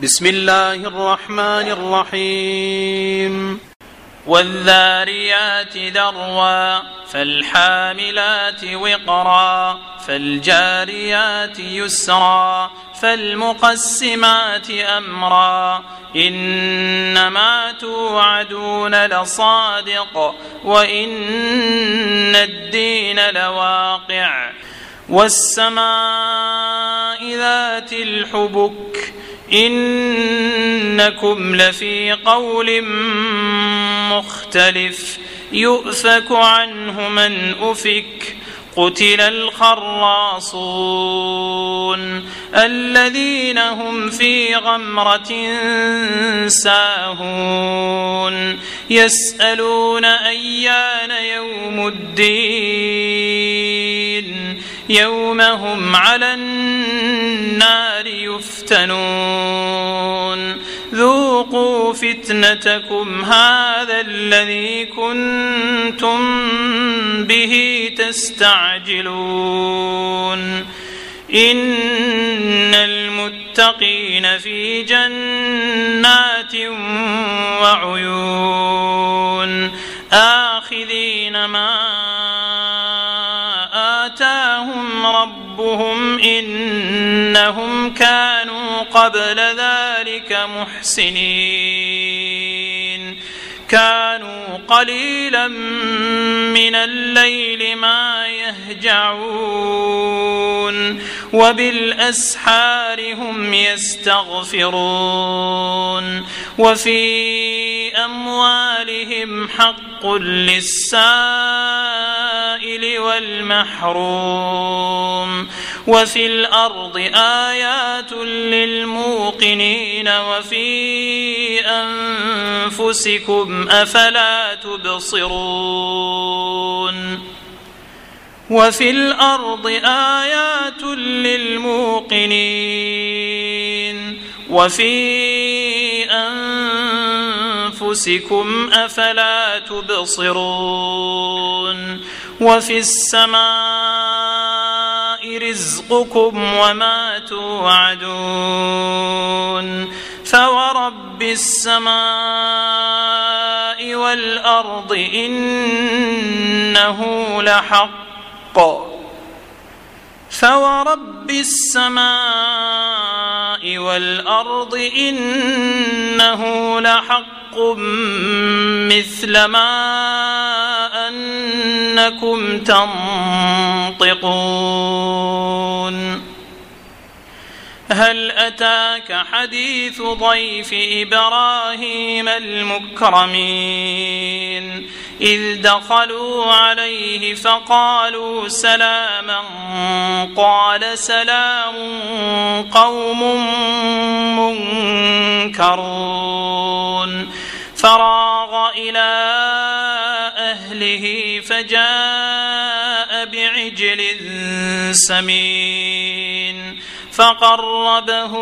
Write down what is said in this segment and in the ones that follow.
بسم الله الرحمن الرحيم والذاريات ذروا فالحاملات وقرا فالجاريات يسرا فالمقسمات أمرا إنما توعدون لصادق وإن الدين لواقع والسماء ذات الحبك إنكم لفي قول مختلف يؤفك عنه من أفك قتل الخراصون الذين هم في غمرة ساهون يسألون أيان يوم الدين يوم هم على النار يفتنون ذوقوا فتنتكم هذا الذي كنتم به تستعجلون إن المتقين في جنات وعيون آخذين ما آتاهم ربهم إنهم كانوا قبل ذلك محسنين كانوا قليلا من الليل ما يهجعون وبالأسحار هم يستغفرون وفي أموالهم حق للسائل والمحروم وفي الأرض آيات للموقنين وفي أنفسكم أفلا تبصرون وفي الأرض آيات للموقنين وفي أنفسكم أفلا تبصرون وفي السماء رزقكم وما توعدون فورب السماء والأرض إنه لحق فورب السماء والأرض إنه لحق مثل ما أنكم تنطقون هل أتاك حديث ضيف إبراهيم المكرمين إذ دخلوا عليه فقالوا سلاما قال سلام قوم منكرون فراغ إلى أهله فجاء بعجل سمين فقربه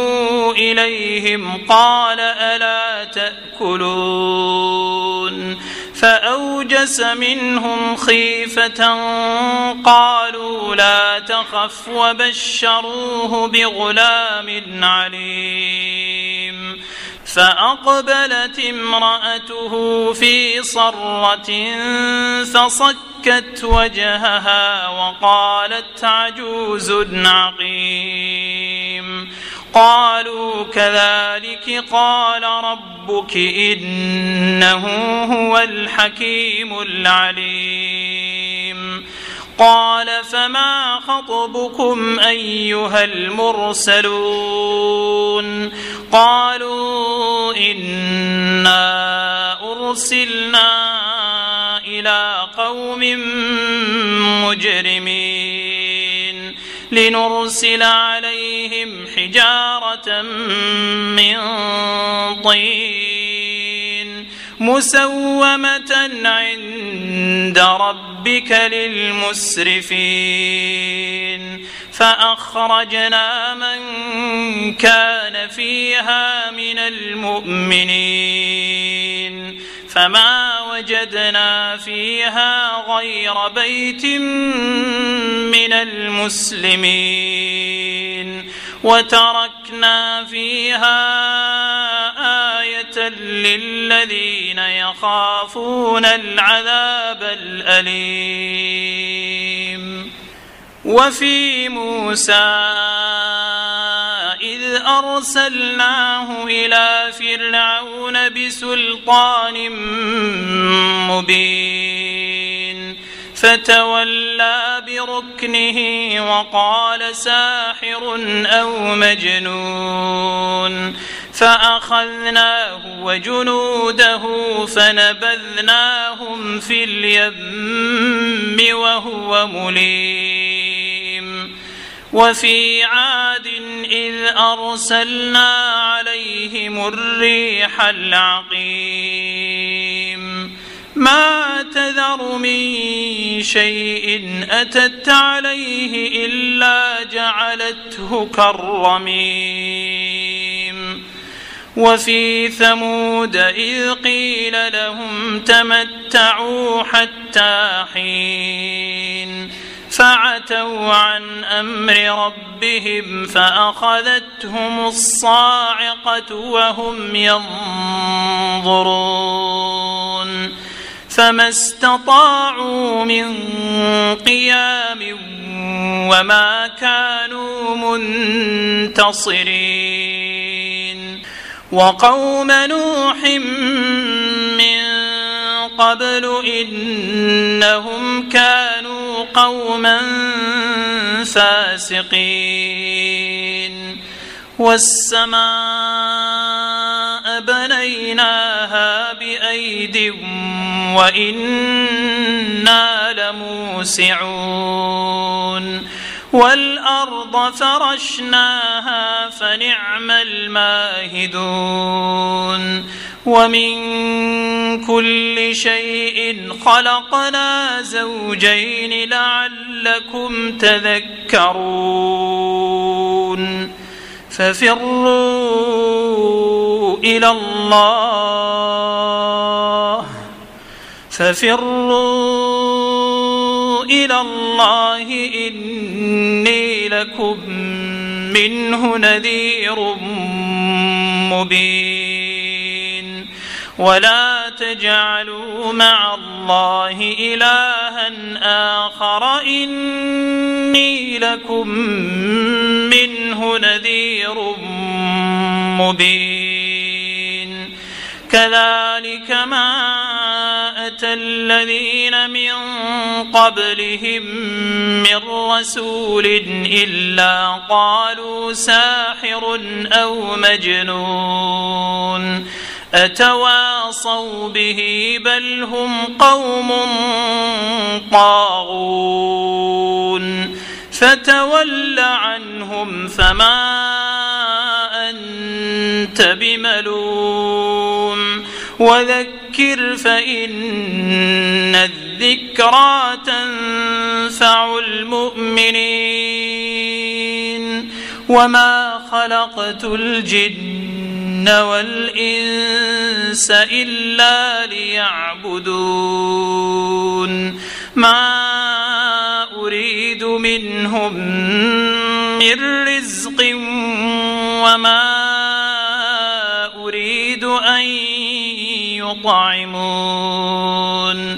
إليهم قال ألا تأكلون فأوجس منهم خيفة قالوا لا تخف وبشروه بغلام عليم فأقبلت امرأته في صرة فصكت وجهها وقالت عجوز عقيم قالوا كذلك قال ربك إنه هو الحكيم العليم قال فما خطبكم أيها المرسلون قالوا إنا أرسلنا إلى قوم مجرمين لنرسل عليهم حجارة من طين مسومة عند ربك للمسرفين فأخرجنا من كان فيها من المؤمنين فما وجدنا فيها غير بيت من المسلمين وتركنا وتركنا فيها آية للذين يخافون العذاب الأليم. وفي موسى إذ أرسلناه إلى فرعون بسلطان مبين فتولى بركنه وقال ساحر أو مجنون فأخذناه وجنوده فنبذناهم في اليم وهو مليم. وفي عاد إذ أرسلنا عليهم الريح العقيم ما تذر من شيء أتت عليه إلا جعلته كالرميم. وفي ثمود إذ قيل لهم تمتعوا حتى حين فعتوا عن أمر ربهم فأخذتهم الصاعقة وهم ينظرون فما استطاعوا من قيام وما كانوا منتصرين. وقوم نوح من قبل إنهم كانوا قوما فاسقين. والسماء بنيناها بأيد وإنا لموسعون. والأرض فرشناها فنعم الماهدون. ومن كل شيء خلقنا زوجين لعلكم تذكرون. ففروا إلى الله إني لكم منه نذير مبين. ولا تجعلوا مع الله إلها آخر إني لكم منه نذير مبين. كذلك ما أتى الذين من قبلهم من رسول إلا قالوا ساحر أو مجنون أتواصوا به بل هم قوم طاغون. فتول عنهم فما أنت بملوم وذكر فإن الذكرى تنفع المؤمنين. وما خلقت الجن والإنس إلا ليعبدون. ما أريد منهم من رزق وما أريد أن يطعمون.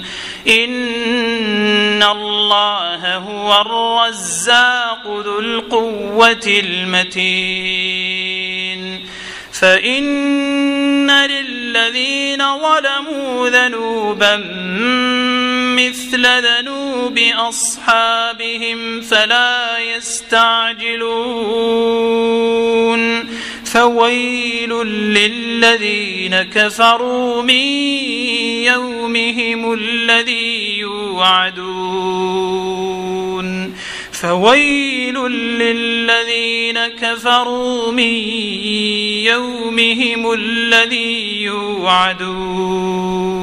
إن الله هو الرزاق ذو القوة المتين. فإن للذين ظلموا ذنوبا مثل ذنوب أصحابهم فلا يستعجلون. فويل للذين كفروا من يومهم الذي يوعدون. فويل للذين كفروا من يومهم الذي يوعدون.